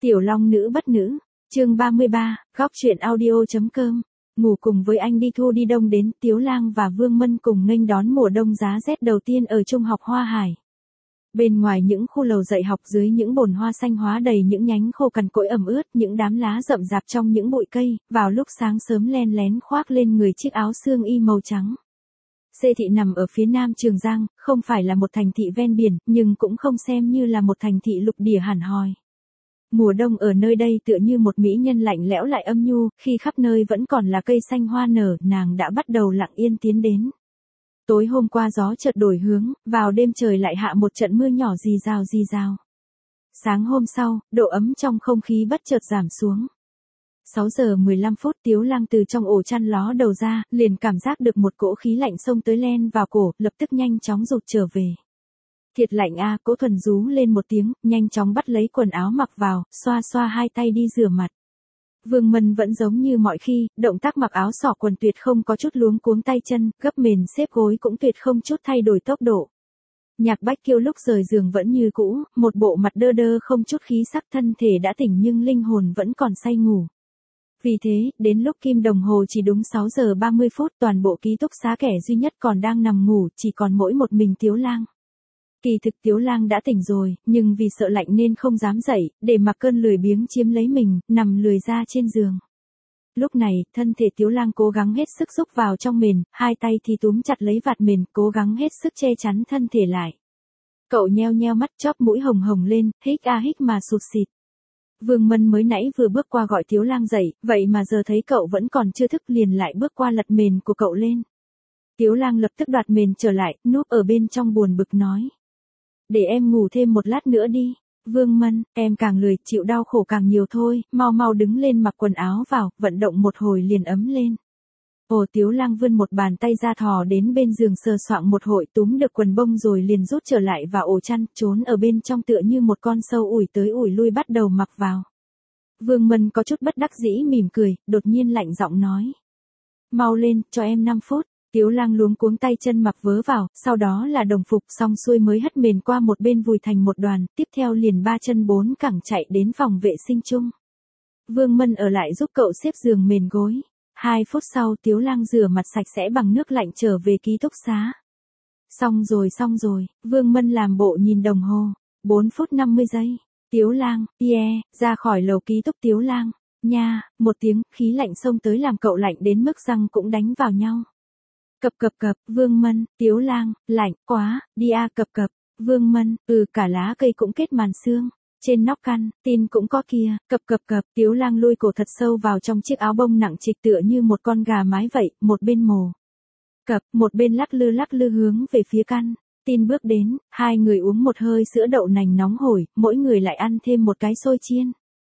Tiểu Long nữ bất nữ, chương 33, góc truyện audio.com. Ngủ cùng với anh đi thu đi đông đến, Tiếu Lang và Vương Mân cùng nghênh đón mùa đông giá rét đầu tiên ở Trung học Hoa Hải. Bên ngoài những khu lầu dạy học, dưới những bồn hoa xanh hóa đầy những nhánh khô cằn cỗi ẩm ướt, những đám lá rậm rạp trong những bụi cây, vào lúc sáng sớm len lén khoác lên người chiếc áo sương y màu trắng. Xê thị nằm ở phía nam Trường Giang, không phải là một thành thị ven biển, nhưng cũng không xem như là một thành thị lục địa hẳn hoi. Mùa đông ở nơi đây tựa như một mỹ nhân lạnh lẽo lại âm nhu, khi khắp nơi vẫn còn là cây xanh hoa nở, nàng đã bắt đầu lặng yên tiến đến. Tối hôm qua gió chợt đổi hướng, vào đêm trời lại hạ một trận mưa nhỏ rì rào. Sáng hôm sau, độ ấm trong không khí bất chợt giảm xuống. 6 giờ 15 phút, Tiếu Lang từ trong ổ chăn ló đầu ra, liền cảm giác được một cỗ khí lạnh xông tới len vào cổ, lập tức nhanh chóng rụt trở về. Thiệt lạnh a, Cố Thuần rú lên một tiếng, nhanh chóng bắt lấy quần áo mặc vào, xoa hai tay đi rửa mặt. Vương Mân vẫn giống như mọi khi, động tác mặc áo xỏ quần tuyệt không có chút luống cuống tay chân, gấp mền xếp gối cũng tuyệt không chút thay đổi tốc độ. Nhạc Bách Kiêu lúc rời giường vẫn như cũ, một bộ mặt đơ đơ không chút khí sắc, thân thể đã tỉnh nhưng linh hồn vẫn còn say ngủ. Vì thế, đến lúc kim đồng hồ chỉ đúng 6 giờ 30 phút, toàn bộ ký túc xá kẻ duy nhất còn đang nằm ngủ, chỉ còn mỗi một mình Tiếu Lang. Kỳ thực Tiếu Lang đã tỉnh rồi, nhưng vì sợ lạnh nên không dám dậy, để mặc cơn lười biếng chiếm lấy mình, nằm lười ra trên giường. Lúc này, thân thể Tiếu Lang cố gắng hết sức xúc vào trong mền, hai tay thì túm chặt lấy vạt mền, cố gắng hết sức che chắn thân thể lại. Cậu nheo mắt, chóp mũi hồng hồng lên, hích mà sụt xịt. Vương Mân mới nãy vừa bước qua gọi Tiếu Lang dậy, vậy mà giờ thấy cậu vẫn còn chưa thức liền lại bước qua lật mền của cậu lên. Tiếu Lang lập tức đoạt mền trở lại, núp ở bên trong buồn bực nói. Để em ngủ thêm một lát nữa đi. Vương Mân, em càng lười, chịu đau khổ càng nhiều thôi, mau đứng lên mặc quần áo vào, vận động một hồi liền ấm lên. Ồ, Tiếu Lang vươn một bàn tay ra thò đến bên giường sờ soạng một hồi, túm được quần bông rồi liền rút trở lại vào ổ chăn, trốn ở bên trong tựa như một con sâu ủi tới ủi lui bắt đầu mặc vào. Vương Mân có chút bất đắc dĩ mỉm cười, đột nhiên lạnh giọng nói. Mau lên, cho em 5 phút. Tiếu Lang luống cuống tay chân mặc vớ vào, sau đó là đồng phục, xong xuôi mới hất mền qua một bên vùi thành một đoàn, tiếp theo liền 3 chân 4 cẳng chạy đến phòng vệ sinh chung. Vương Mân ở lại giúp cậu xếp giường mền gối. 2 phút sau Tiếu Lang rửa mặt sạch sẽ bằng nước lạnh trở về ký túc xá. Xong rồi, Vương Mân làm bộ nhìn đồng hồ. 4 phút 50 giây. Tiếu Lang, ra khỏi lầu ký túc Tiếu Lang. Nha, một tiếng, khí lạnh xông tới làm cậu lạnh đến mức răng cũng đánh vào nhau. Cập, Vương Mân, Tiếu Lang, lạnh quá, đi a. Cập, Vương Mân, cả lá cây cũng kết màn sương. Trên nóc căn, tin cũng có kia, cập, Tiếu Lang lùi cổ thật sâu vào trong chiếc áo bông nặng trịch tựa như một con gà mái vậy, một bên mồ cập, một bên lắc lư hướng về phía căn. Tin bước đến, hai người uống một hơi sữa đậu nành nóng hổi, mỗi người lại ăn thêm một cái xôi chiên.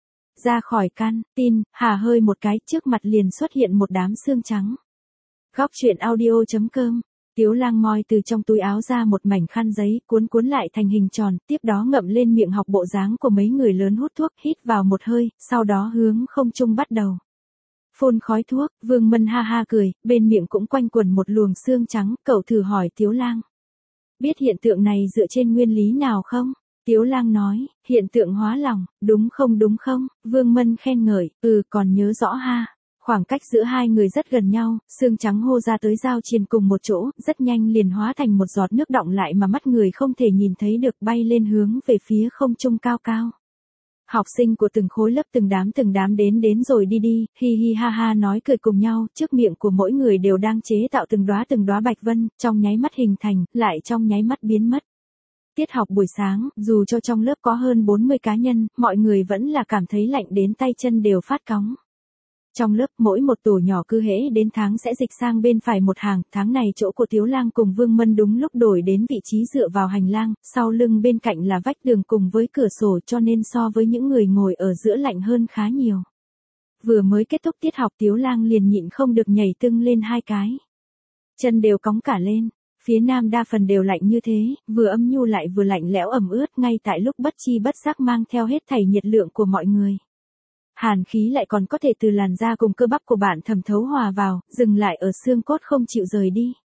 Ra khỏi căn, tin, hà hơi một cái, trước mặt liền xuất hiện một đám xương trắng. Góc truyện audio.com. Tiếu Lang moi từ trong túi áo ra một mảnh khăn giấy, cuốn lại thành hình tròn, tiếp đó ngậm lên miệng học bộ dáng của mấy người lớn hút thuốc, hít vào một hơi, sau đó hướng không trung bắt đầu phun khói thuốc. Vương Mân ha cười, bên miệng cũng quanh quẩn một luồng xương trắng, cậu thử hỏi Tiếu Lang. Biết hiện tượng này dựa trên nguyên lý nào không? Tiếu Lang nói, hiện tượng hóa lỏng, đúng không? Vương Mân khen ngợi, còn nhớ rõ ha. Khoảng cách giữa hai người rất gần nhau, xương trắng hô ra tới giao triền cùng một chỗ, rất nhanh liền hóa thành một giọt nước đọng lại mà mắt người không thể nhìn thấy được, bay lên hướng về phía không trung cao. Học sinh của từng khối lớp từng đám đến rồi đi, hi ha nói cười cùng nhau, trước miệng của mỗi người đều đang chế tạo từng đóa bạch vân, trong nháy mắt hình thành, lại trong nháy mắt biến mất. Tiết học buổi sáng, dù cho trong lớp có hơn 40 cá nhân, mọi người vẫn là cảm thấy lạnh đến tay chân đều phát cóng. Trong lớp, mỗi một tổ nhỏ cứ hễ đến tháng sẽ dịch sang bên phải một hàng, tháng này chỗ của Tiếu Lang cùng Vương Mân đúng lúc đổi đến vị trí dựa vào hành lang, sau lưng bên cạnh là vách tường cùng với cửa sổ, cho nên so với những người ngồi ở giữa lạnh hơn khá nhiều. Vừa mới kết thúc tiết học Tiếu Lang liền nhịn không được nhảy tưng lên 2 cái. Chân đều cóng cả lên, phía nam đa phần đều lạnh như thế, vừa âm nhu lại vừa lạnh lẽo ẩm ướt, ngay tại lúc bất chi bất giác mang theo hết thảy nhiệt lượng của mọi người. Hàn khí lại còn có thể từ làn da cùng cơ bắp của bạn thẩm thấu hòa vào, dừng lại ở xương cốt không chịu rời đi.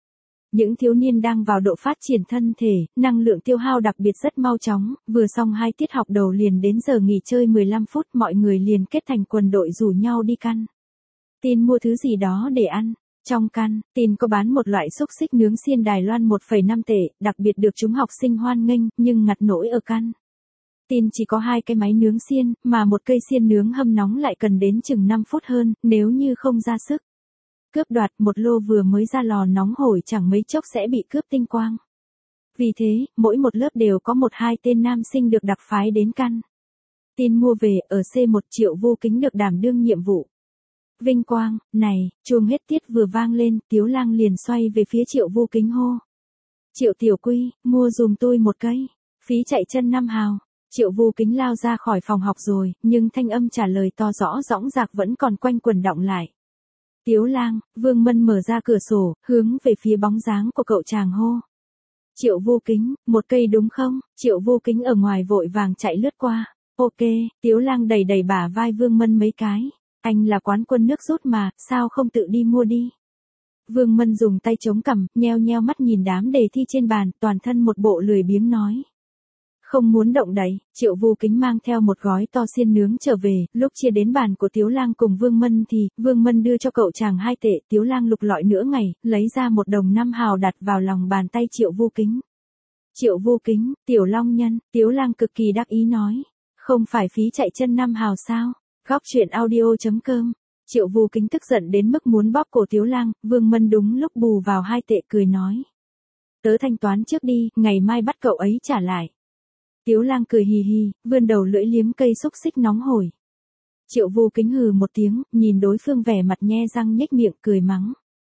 Những thiếu niên đang vào độ phát triển thân thể, năng lượng tiêu hao đặc biệt rất mau chóng, vừa xong 2 tiết học đầu liền đến giờ nghỉ chơi 15 phút, mọi người liền kết thành quần đội rủ nhau đi căn. Tin mua thứ gì đó để ăn. Trong căn, tin có bán một loại xúc xích nướng xiên Đài Loan 1,5 tệ, đặc biệt được chúng học sinh hoan nghênh, nhưng ngặt nỗi ở căn. Tin chỉ có 2 cái máy nướng xiên, mà một cây xiên nướng hâm nóng lại cần đến chừng 5 phút hơn, nếu như không ra sức cướp đoạt, một lô vừa mới ra lò nóng hổi chẳng mấy chốc sẽ bị cướp tinh quang. Vì thế, mỗi một lớp đều có 1-2 tên nam sinh được đặc phái đến căn. Tin mua về, ở C1 Triệu Vô Kính được đảm đương nhiệm vụ. Vinh quang, này, chuông hết tiết vừa vang lên, Tiếu Lang liền xoay về phía Triệu Vô Kính hô. Triệu tiểu quy, mua dùm tôi một cây, phí chạy chân 5 hào. Triệu Vô Kính lao ra khỏi phòng học rồi, nhưng thanh âm trả lời to rõ dõng dạc vẫn còn quanh quẩn đọng lại. Tiếu Lang, Vương Mân mở ra cửa sổ, hướng về phía bóng dáng của cậu chàng hô. Triệu Vô Kính, một cây đúng không? Triệu Vô Kính ở ngoài vội vàng chạy lướt qua. Ok, Tiếu Lang đẩy đẩy bả vai Vương Mân mấy cái. Anh là quán quân nước rút mà, sao không tự đi mua đi? Vương Mân dùng tay chống cằm, nheo nheo mắt nhìn đám đề thi trên bàn, toàn thân một bộ lười biếng nói. Không muốn động đậy, Triệu Vô Kính mang theo một gói to xiên nướng trở về, lúc chia đến bàn của Tiếu Lang cùng Vương Mân thì, Vương Mân đưa cho cậu chàng 2 tệ, Tiếu Lang lục lọi nửa ngày, lấy ra 1 đồng 5 hào đặt vào lòng bàn tay Triệu Vô Kính. Triệu Vô Kính, Tiểu Long Nhân, Tiếu Lang cực kỳ đắc ý nói. Không phải phí chạy chân 5 hào sao? Góc truyện audio.com. Triệu Vô Kính tức giận đến mức muốn bóp cổ Tiếu Lang, Vương Mân đúng lúc bù vào 2 tệ cười nói. Tớ thanh toán trước đi, ngày mai bắt cậu ấy trả lại. Tiếu Lang cười hì hì, vươn đầu lưỡi liếm cây xúc xích nóng hổi. Triệu Vô Kính hừ một tiếng, nhìn đối phương vẻ mặt nhe răng nhếch miệng cười mắng.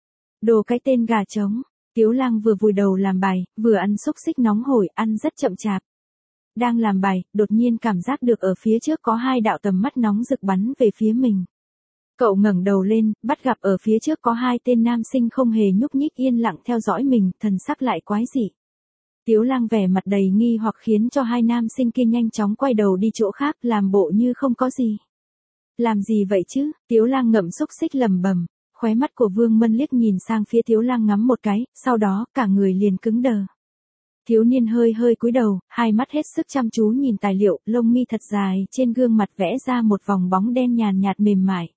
Đồ cái tên gà trống. Tiếu Lang vừa vùi đầu làm bài, vừa ăn xúc xích nóng hổi, ăn rất chậm chạp. Đang làm bài, đột nhiên cảm giác được ở phía trước có 2 đạo tầm mắt nóng rực bắn về phía mình. Cậu ngẩng đầu lên, bắt gặp ở phía trước có 2 tên nam sinh không hề nhúc nhích yên lặng theo dõi mình, thần sắc lại quái dị. Tiếu Lang vẻ mặt đầy nghi hoặc khiến cho 2 nam sinh kia nhanh chóng quay đầu đi chỗ khác, làm bộ như không có gì. Làm gì vậy chứ? Tiếu Lang ngậm xúc xích lẩm bẩm, khóe mắt của Vương Mân liếc nhìn sang phía Tiếu Lang ngắm một cái, sau đó cả người liền cứng đờ. Thiếu niên hơi hơi cúi đầu, hai mắt hết sức chăm chú nhìn tài liệu, lông mi thật dài, trên gương mặt vẽ ra một vòng bóng đen nhàn nhạt mềm mại.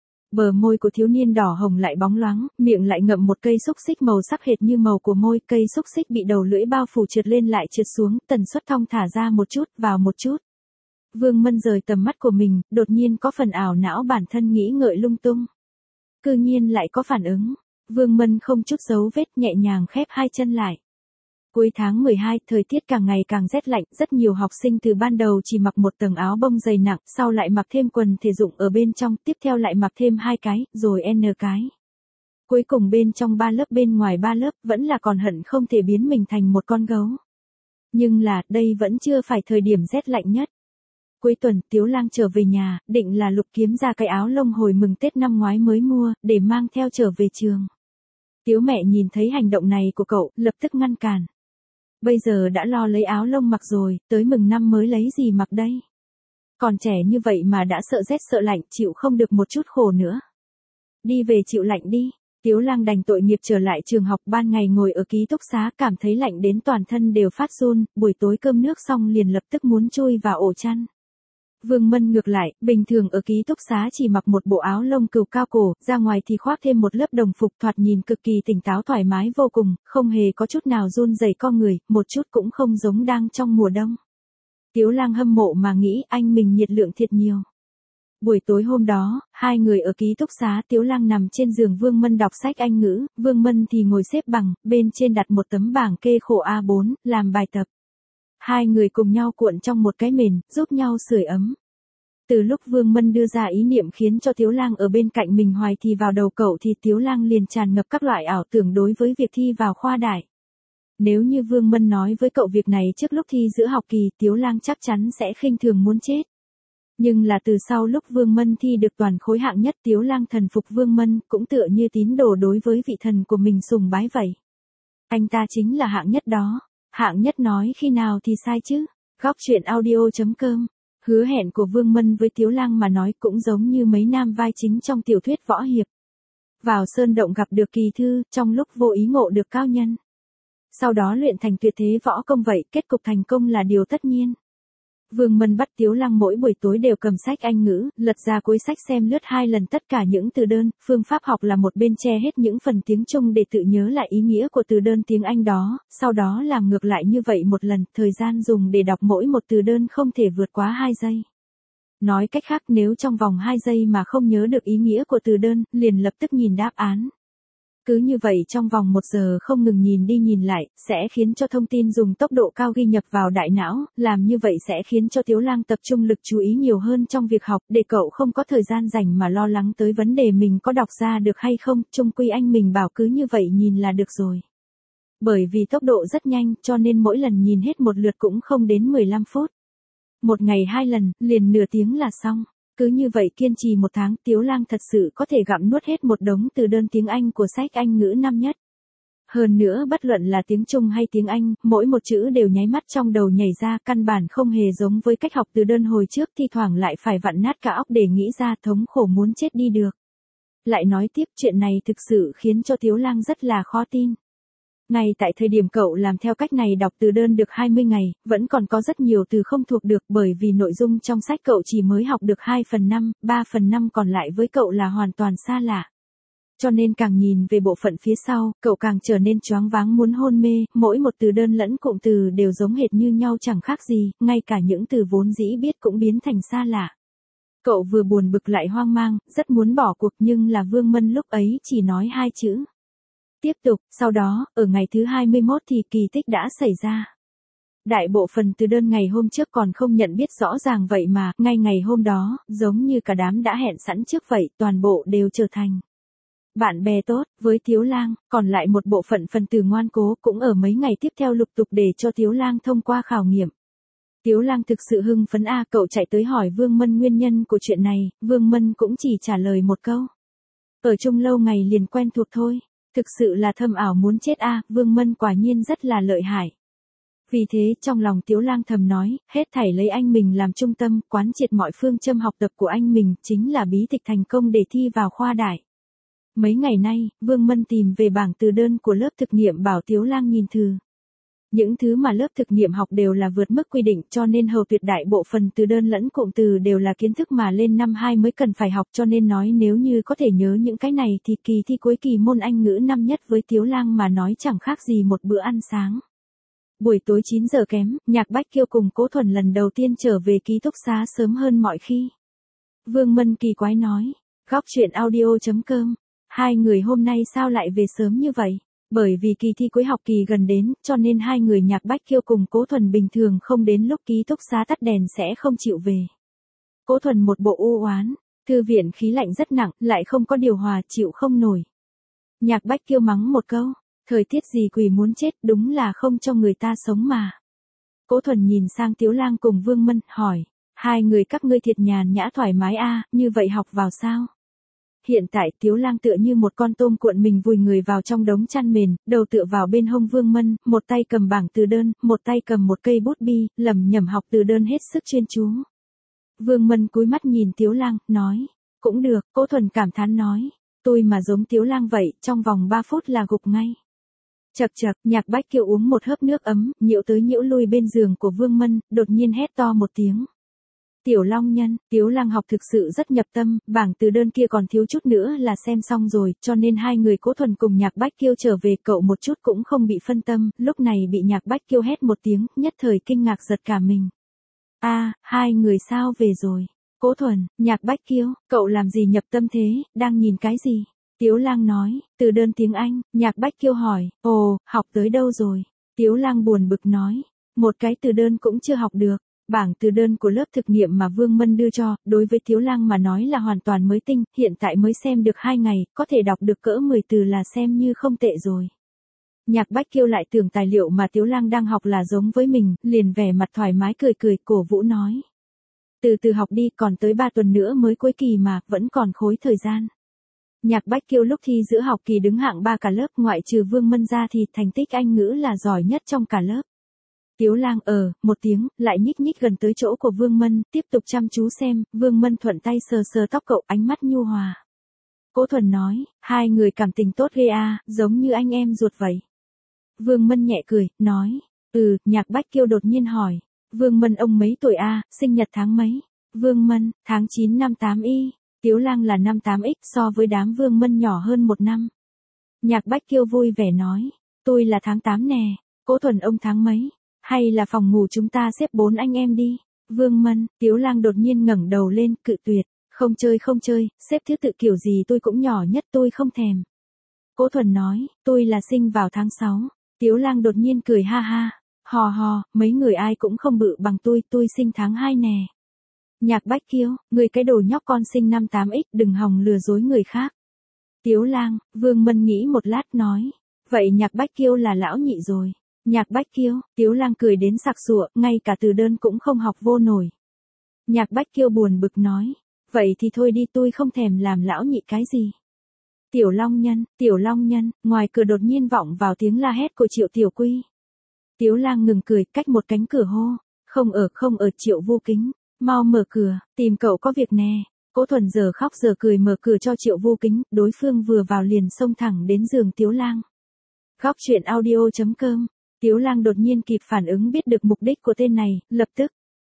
Bờ môi của thiếu niên đỏ hồng lại bóng loáng, miệng lại ngậm một cây xúc xích màu sắc hệt như màu của môi, cây xúc xích bị đầu lưỡi bao phủ trượt lên lại trượt xuống, tần suất thong thả ra một chút, vào một chút. Vương Mân rời tầm mắt của mình, đột nhiên có phần ảo não bản thân nghĩ ngợi lung tung. Cư nhiên lại có phản ứng. Vương Mân không chút dấu vết, nhẹ nhàng khép 2 chân lại. Cuối tháng 12, thời tiết càng ngày càng rét lạnh, rất nhiều học sinh từ ban đầu chỉ mặc một tầng áo bông dày nặng, sau lại mặc thêm quần thể dụng ở bên trong, tiếp theo lại mặc thêm 2 cái, rồi N cái. Cuối cùng bên trong 3 lớp bên ngoài 3 lớp, vẫn là còn hận không thể biến mình thành một con gấu. Nhưng là, đây vẫn chưa phải thời điểm rét lạnh nhất. Cuối tuần, Tiếu Lang trở về nhà, định là lục kiếm ra cái áo lông hồi mừng Tết năm ngoái mới mua, để mang theo trở về trường. Tiếu mẹ nhìn thấy hành động này của cậu, lập tức ngăn cản. Bây giờ đã lo lấy áo lông mặc rồi, tới mừng năm mới lấy gì mặc đây? Còn trẻ như vậy mà đã sợ rét sợ lạnh, chịu không được một chút khổ nữa. Đi về chịu lạnh đi. Tiếu Lang đành tội nghiệp trở lại trường học, ban ngày ngồi ở ký túc xá cảm thấy lạnh đến toàn thân đều phát run, buổi tối cơm nước xong liền lập tức muốn chui vào ổ chăn. Vương Mân ngược lại, bình thường ở ký túc xá chỉ mặc một bộ áo lông cừu cao cổ, ra ngoài thì khoác thêm một lớp đồng phục, thoạt nhìn cực kỳ tỉnh táo thoải mái vô cùng, không hề có chút nào run rẩy con người, một chút cũng không giống đang trong mùa đông. Tiếu Lang hâm mộ mà nghĩ anh mình nhiệt lượng thiệt nhiều. Buổi tối hôm đó, 2 người ở ký túc xá, Tiếu Lang nằm trên giường, Vương Mân đọc sách Anh ngữ, Vương Mân thì ngồi xếp bằng, bên trên đặt một tấm bảng kê khổ A4, làm bài tập. 2 người cùng nhau cuộn trong một cái mền, giúp nhau sưởi ấm. Từ lúc Vương Mân đưa ra ý niệm khiến cho Tiếu Lang ở bên cạnh mình hoài thì vào đầu cậu thì Tiếu Lang liền tràn ngập các loại ảo tưởng đối với việc thi vào khoa đại. Nếu như Vương Mân nói với cậu việc này trước lúc thi giữa học kỳ, Tiếu Lang chắc chắn sẽ khinh thường muốn chết. Nhưng là từ sau lúc Vương Mân thi được toàn khối hạng nhất, Tiếu Lang thần phục Vương Mân, cũng tựa như tín đồ đối với vị thần của mình sùng bái vậy. Anh ta chính là hạng nhất đó. Hạng nhất nói khi nào thì sai chứ. Góc truyện audio.com. Hứa hẹn của Vương Mân với Tiếu Lang mà nói cũng giống như mấy nam vai chính trong tiểu thuyết võ hiệp. Vào sơn động gặp được kỳ thư, trong lúc vô ý ngộ được cao nhân. Sau đó luyện thành tuyệt thế võ công vậy, kết cục thành công là điều tất nhiên. Vương Mân bắt Tiếu Lăng mỗi buổi tối đều cầm sách Anh ngữ, lật ra cuối sách xem lướt 2 lần tất cả những từ đơn, phương pháp học là một bên che hết những phần tiếng Trung để tự nhớ lại ý nghĩa của từ đơn tiếng Anh đó, sau đó làm ngược lại như vậy một lần, thời gian dùng để đọc mỗi một từ đơn không thể vượt quá 2 giây. Nói cách khác nếu trong vòng 2 giây mà không nhớ được ý nghĩa của từ đơn, liền lập tức nhìn đáp án. Cứ như vậy trong vòng 1 giờ không ngừng nhìn đi nhìn lại, sẽ khiến cho thông tin dùng tốc độ cao ghi nhập vào đại não, làm như vậy sẽ khiến cho Tiếu Lang tập trung lực chú ý nhiều hơn trong việc học, để cậu không có thời gian rảnh mà lo lắng tới vấn đề mình có đọc ra được hay không, chung quy anh mình bảo cứ như vậy nhìn là được rồi. Bởi vì tốc độ rất nhanh, cho nên mỗi lần nhìn hết một lượt cũng không đến 15 phút. Một ngày 2 lần, liền nửa tiếng là xong. Cứ như vậy kiên trì 1 tháng, Tiếu Lang thật sự có thể gặm nuốt hết một đống từ đơn tiếng Anh của sách Anh ngữ năm nhất. Hơn nữa bất luận là tiếng Trung hay tiếng Anh, mỗi một chữ đều nháy mắt trong đầu nhảy ra, căn bản không hề giống với cách học từ đơn hồi trước, thi thoảng lại phải vặn nát cả óc để nghĩ ra, thống khổ muốn chết đi được. Lại nói tiếp, chuyện này thực sự khiến cho Tiếu Lang rất là khó tin. Ngay tại thời điểm cậu làm theo cách này đọc từ đơn được 20 ngày, vẫn còn có rất nhiều từ không thuộc được, bởi vì nội dung trong sách cậu chỉ mới học được 2/5, 3/5 còn lại với cậu là hoàn toàn xa lạ. Cho nên càng nhìn về bộ phận phía sau, cậu càng trở nên choáng váng muốn hôn mê, mỗi một từ đơn lẫn cụm từ đều giống hệt như nhau chẳng khác gì, ngay cả những từ vốn dĩ biết cũng biến thành xa lạ. Cậu vừa buồn bực lại hoang mang, rất muốn bỏ cuộc nhưng là Vương Mân lúc ấy chỉ nói 2 chữ. Tiếp tục, sau đó, ở ngày thứ 21 thì kỳ tích đã xảy ra. Đại bộ phần từ đơn ngày hôm trước còn không nhận biết rõ ràng vậy mà, ngay ngày hôm đó, giống như cả đám đã hẹn sẵn trước vậy, toàn bộ đều trở thành bạn bè tốt, với Tiếu Lang, còn lại một bộ phận phần tử ngoan cố cũng ở mấy ngày tiếp theo lục tục để cho Tiếu Lang thông qua khảo nghiệm. Tiếu Lang thực sự hưng phấn cậu chạy tới hỏi Vương Mân nguyên nhân của chuyện này, Vương Mân cũng chỉ trả lời một câu. Ở chung lâu ngày liền quen thuộc thôi. Thực sự là thâm ảo muốn chết Vương Mân quả nhiên rất là lợi hại. Vì thế trong lòng Tiếu Lang thầm nói, hết thảy lấy anh mình làm trung tâm, quán triệt mọi phương châm học tập của anh mình, chính là bí tịch thành công để thi vào khoa đại. Mấy ngày nay, Vương Mân tìm về bảng từ đơn của lớp thực nghiệm bảo Tiếu Lang nhìn thử. Những thứ mà lớp thực nghiệm học đều là vượt mức quy định, cho nên hầu tuyệt đại bộ phần từ đơn lẫn cụm từ đều là kiến thức mà lên năm 2 mới cần phải học, cho nên nói nếu như có thể nhớ những cái này thì kỳ thi cuối kỳ môn Anh ngữ năm nhất với Tiếu Lang mà nói chẳng khác gì một bữa ăn sáng. Buổi tối 9 giờ kém, Nhạc Bách Kiêu cùng Cố Thuần lần đầu tiên trở về ký túc xá sớm hơn mọi khi. Vương Mân kỳ quái nói, góc chuyện audio.com, hai người hôm nay sao lại về sớm như vậy? Bởi vì kỳ thi cuối học kỳ gần đến, cho nên hai người Nhạc Bách Kiêu cùng Cố Thuần bình thường không đến lúc ký túc xá tắt đèn sẽ không chịu về. Cố Thuần một bộ u oán, thư viện khí lạnh rất nặng, lại không có điều hòa, chịu không nổi. Nhạc Bách Kiêu mắng một câu, thời tiết gì quỷ muốn chết, đúng là không cho người ta sống mà. Cố Thuần nhìn sang Tiếu Lang cùng Vương Mân, hỏi, hai người các ngươi thiệt nhàn nhã thoải mái như vậy học vào sao? Hiện tại Tiếu Lang tựa như một con tôm cuộn mình vùi người vào trong đống chăn mền, đầu tựa vào bên hông Vương Mân, một tay cầm bảng từ đơn, một tay cầm một cây bút bi, lẩm nhẩm học từ đơn hết sức chuyên chú. Vương Mân cúi mắt nhìn Tiếu Lang, nói, cũng được. Cố Thuần cảm thán nói, tôi mà giống Tiếu Lang vậy, trong vòng 3 phút là gục ngay. Chậc chậc, Nhạc Bách Kiêu uống một hớp nước ấm, nhiễu tới nhiễu lui bên giường của Vương Mân, đột nhiên hét to một tiếng. Tiểu Long Nhân, Tiếu Lang học thực sự rất nhập tâm, bảng từ đơn kia còn thiếu chút nữa là xem xong rồi, cho nên hai người Cố Thuần cùng Nhạc Bách Kiêu trở về, cậu một chút cũng không bị phân tâm, lúc này bị Nhạc Bách Kiêu hét một tiếng, nhất thời kinh ngạc giật cả mình. Hai người sao về rồi? Cố Thuần, Nhạc Bách Kiêu, cậu làm gì nhập tâm thế, đang nhìn cái gì? Tiếu Lang nói, từ đơn tiếng Anh. Nhạc Bách Kiêu hỏi, ồ, học tới đâu rồi? Tiếu Lang buồn bực nói, một cái từ đơn cũng chưa học được. Bảng từ đơn của lớp thực nghiệm mà Vương Mân đưa cho, đối với Tiếu Lang mà nói là hoàn toàn mới tinh, hiện tại mới xem được 2 ngày, có thể đọc được cỡ 10 từ là xem như không tệ rồi. Nhạc Bách Kiêu lại tưởng tài liệu mà Tiếu Lang đang học là giống với mình, liền vẻ mặt thoải mái cười cười, cổ vũ nói. Từ từ học đi, còn tới 3 tuần nữa mới cuối kỳ mà, vẫn còn khối thời gian. Nhạc Bách Kiêu lúc thi giữa học kỳ đứng hạng 3 cả lớp, ngoại trừ Vương Mân ra thì thành tích Anh ngữ là giỏi nhất trong cả lớp. Tiếu Lang một tiếng, lại nhích nhích gần tới chỗ của Vương Mân, tiếp tục chăm chú xem, Vương Mân thuận tay sờ sờ tóc cậu, ánh mắt nhu hòa. Cố Thuần nói, hai người cảm tình tốt ghê à, giống như anh em ruột vậy. Vương Mân nhẹ cười, nói, Nhạc Bách Kiêu đột nhiên hỏi, Vương Mân ông mấy tuổi à, sinh nhật tháng mấy? Vương Mân, tháng 9 năm 8 y, Tiếu Lang là năm 8x so với đám Vương Mân nhỏ hơn một năm. Nhạc Bách Kiêu vui vẻ nói, tôi là tháng 8 nè, Cố Thuần ông tháng mấy? Hay là phòng ngủ chúng ta xếp 4 anh em đi? Vương Mân, Tiếu Lang đột nhiên ngẩng đầu lên, cự tuyệt, không chơi, xếp thứ tự kiểu gì tôi cũng nhỏ nhất tôi không thèm. Cố Thuần nói, tôi là sinh vào tháng 6. Tiếu Lang đột nhiên cười ha ha, hò, mấy người ai cũng không bự bằng tôi sinh tháng 2 nè. Nhạc Bách Kiêu, người cái đồ nhóc con sinh năm 8x đừng hòng lừa dối người khác. Tiếu Lang, Vương Mân nghĩ một lát nói, vậy Nhạc Bách Kiêu là lão nhị rồi. Nhạc Bách Kiêu, Tiếu Lang cười đến sặc sụa, ngay cả từ đơn cũng không học vô nổi. Nhạc Bách Kiêu buồn bực nói, vậy thì thôi đi tôi không thèm làm lão nhị cái gì. Tiểu Long Nhân, ngoài cửa đột nhiên vọng vào tiếng la hét của Triệu Tiểu Quy. Tiếu Lang ngừng cười, cách một cánh cửa hô, không ở Triệu Vô Kính, mau mở cửa, tìm cậu có việc nè. Cố Thuần giờ khóc giờ cười mở cửa cho Triệu Vô Kính, đối phương vừa vào liền xông thẳng đến giường Tiếu Lang. Góc truyện audio.com. Tiếu Lang đột nhiên kịp phản ứng biết được mục đích của tên này, lập tức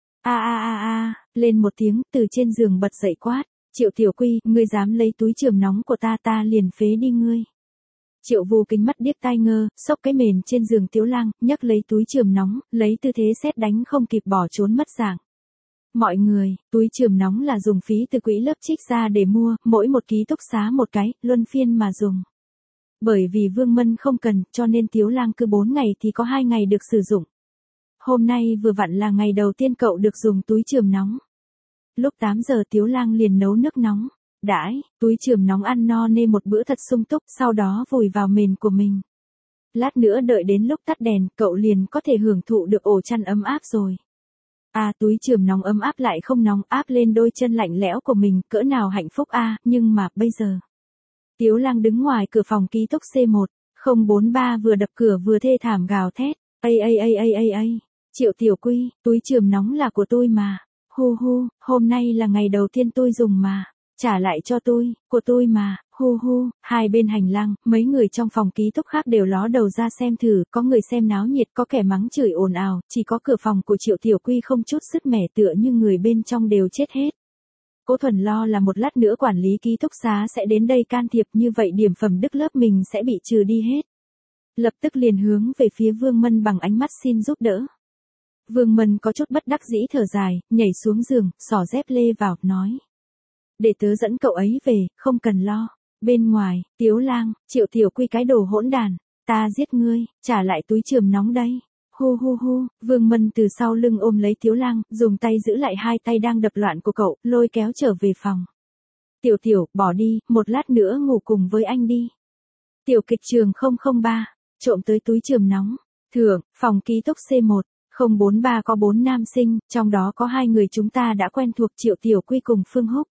lên một tiếng, từ trên giường bật dậy quát, Triệu Tiểu Quy, ngươi dám lấy túi chườm nóng của ta liền phế đi ngươi. Triệu Vô Kính mắt điếc tai ngơ, xốc cái mền trên giường Tiếu Lang, nhấc lấy túi chườm nóng, lấy tư thế sét đánh không kịp bỏ trốn mất dạng. Mọi người, túi chườm nóng là dùng phí từ quỹ lớp trích ra để mua, mỗi một ký túc xá một cái, luân phiên mà dùng. Bởi vì Vương Mân không cần, cho nên Tiếu Lang cứ 4 ngày thì có 2 ngày được sử dụng. Hôm nay vừa vặn là ngày đầu tiên cậu được dùng túi chườm nóng. Lúc 8 giờ Tiếu Lang liền nấu nước nóng, đãi, túi chườm nóng ăn no nê một bữa thật sung túc, sau đó vùi vào mền của mình. Lát nữa đợi đến lúc tắt đèn, cậu liền có thể hưởng thụ được ổ chăn ấm áp rồi. Túi chườm nóng ấm áp lại không nóng, áp lên đôi chân lạnh lẽo của mình, cỡ nào hạnh phúc nhưng mà, bây giờ. Tiếu Lang đứng ngoài cửa phòng ký túc C1, 043 vừa đập cửa vừa thê thảm gào thét, Triệu Tiểu Quy, túi chườm nóng là của tôi mà, hu, hôm nay là ngày đầu tiên tôi dùng mà, trả lại cho tôi, của tôi mà, hu. Hai bên hành lang, mấy người trong phòng ký túc khác đều ló đầu ra xem thử, có người xem náo nhiệt, có kẻ mắng chửi ồn ào, chỉ có cửa phòng của Triệu Tiểu Quy không chút sứt mẻ tựa như người bên trong đều chết hết. Cố Thuần lo là một lát nữa quản lý ký túc xá sẽ đến đây can thiệp, như vậy điểm phẩm đức lớp mình sẽ bị trừ đi hết. Lập tức liền hướng về phía Vương Mân bằng ánh mắt xin giúp đỡ. Vương Mân có chút bất đắc dĩ thở dài, nhảy xuống giường, xỏ dép lê vào, nói. Để tớ dẫn cậu ấy về, không cần lo. Bên ngoài, Tiếu Lang, Triệu Tiểu Quy cái đồ hỗn đàn, ta giết ngươi, trả lại túi chườm nóng đây. Hu, Vương Mân từ sau lưng ôm lấy Tiếu Lang, dùng tay giữ lại hai tay đang đập loạn của cậu, lôi kéo trở về phòng. Tiểu, bỏ đi, một lát nữa ngủ cùng với anh đi. Tiểu kịch trường 003, trộm tới túi chườm nóng. Thưởng, phòng ký túc C1, 043 có 4 nam sinh, trong đó có 2 người chúng ta đã quen thuộc, Triệu Tiểu Quy cùng Phương Húc.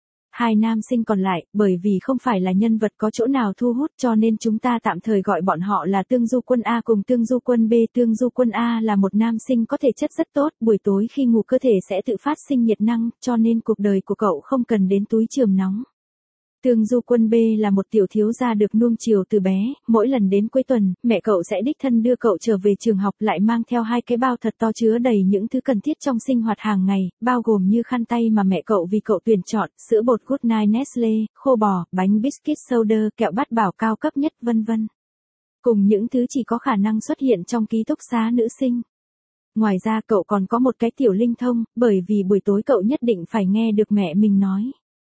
2 nam sinh còn lại, bởi vì không phải là nhân vật có chỗ nào thu hút cho nên chúng ta tạm thời gọi bọn họ là Tương Du Quân A cùng Tương Du Quân B. Tương Du Quân A là một nam sinh có thể chất rất tốt, buổi tối khi ngủ cơ thể sẽ tự phát sinh nhiệt năng, cho nên cuộc đời của cậu không cần đến túi chườm nóng. Tương Du Quân B là một tiểu thiếu gia được nuông chiều từ bé, mỗi lần đến cuối tuần, mẹ cậu sẽ đích thân đưa cậu trở về trường học, lại mang theo 2 cái bao thật to chứa đầy những thứ cần thiết trong sinh hoạt hàng ngày, bao gồm như khăn tay mà mẹ cậu vì cậu tuyển chọn, sữa bột Good Night Nestle, khô bò, bánh biscuit soda, kẹo bát bảo cao cấp nhất vân vân. Cùng những thứ chỉ có khả năng xuất hiện trong ký túc xá nữ sinh. Ngoài ra cậu còn có một cái tiểu linh thông, bởi vì buổi tối cậu nhất định phải nghe được mẹ mình nói.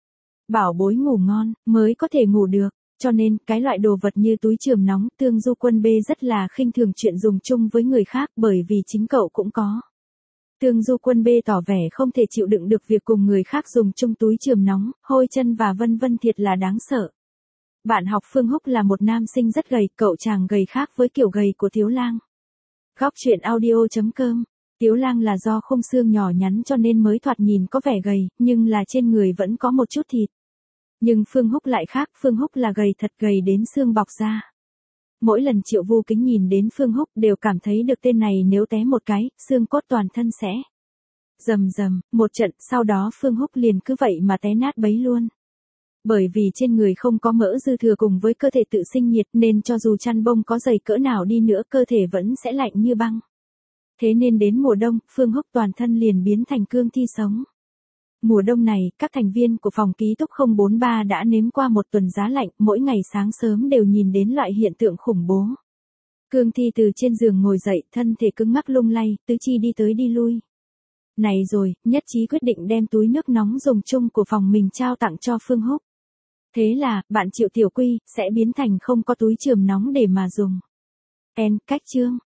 Bảo bối ngủ ngon, mới có thể ngủ được, cho nên, cái loại đồ vật như túi chườm nóng, Tương Du Quân B rất là khinh thường chuyện dùng chung với người khác bởi vì chính cậu cũng có. Tương Du Quân B tỏ vẻ không thể chịu đựng được việc cùng người khác dùng chung túi chườm nóng, hôi chân và vân vân, thiệt là đáng sợ. Bạn học Phương Húc là một nam sinh rất gầy, cậu chàng gầy khác với kiểu gầy của Tiếu Lang. Góc truyện audio.com. Tiếu Lang là do khung xương nhỏ nhắn cho nên mới thoạt nhìn có vẻ gầy, nhưng là trên người vẫn có một chút thịt. Nhưng Phương Húc lại khác, Phương Húc là gầy thật, gầy đến xương bọc ra. Mỗi lần Triệu Vô Kính nhìn đến Phương Húc đều cảm thấy được tên này nếu té một cái, xương cốt toàn thân sẽ rầm, một trận, sau đó Phương Húc liền cứ vậy mà té nát bấy luôn. Bởi vì trên người không có mỡ dư thừa cùng với cơ thể tự sinh nhiệt nên cho dù chăn bông có dày cỡ nào đi nữa cơ thể vẫn sẽ lạnh như băng. Thế nên đến mùa đông, Phương Húc toàn thân liền biến thành cương thi sống. Mùa đông này, các thành viên của phòng ký túc 043 đã nếm qua một tuần giá lạnh, mỗi ngày sáng sớm đều nhìn đến loại hiện tượng khủng bố. Cương thi từ trên giường ngồi dậy, thân thể cứng ngắc lung lay, tứ chi đi tới đi lui. Này rồi, nhất trí quyết định đem túi nước nóng dùng chung của phòng mình trao tặng cho Phương Húc. Thế là, bạn Triệu Tiểu Quy, sẽ biến thành không có túi chườm nóng để mà dùng. Cách chương.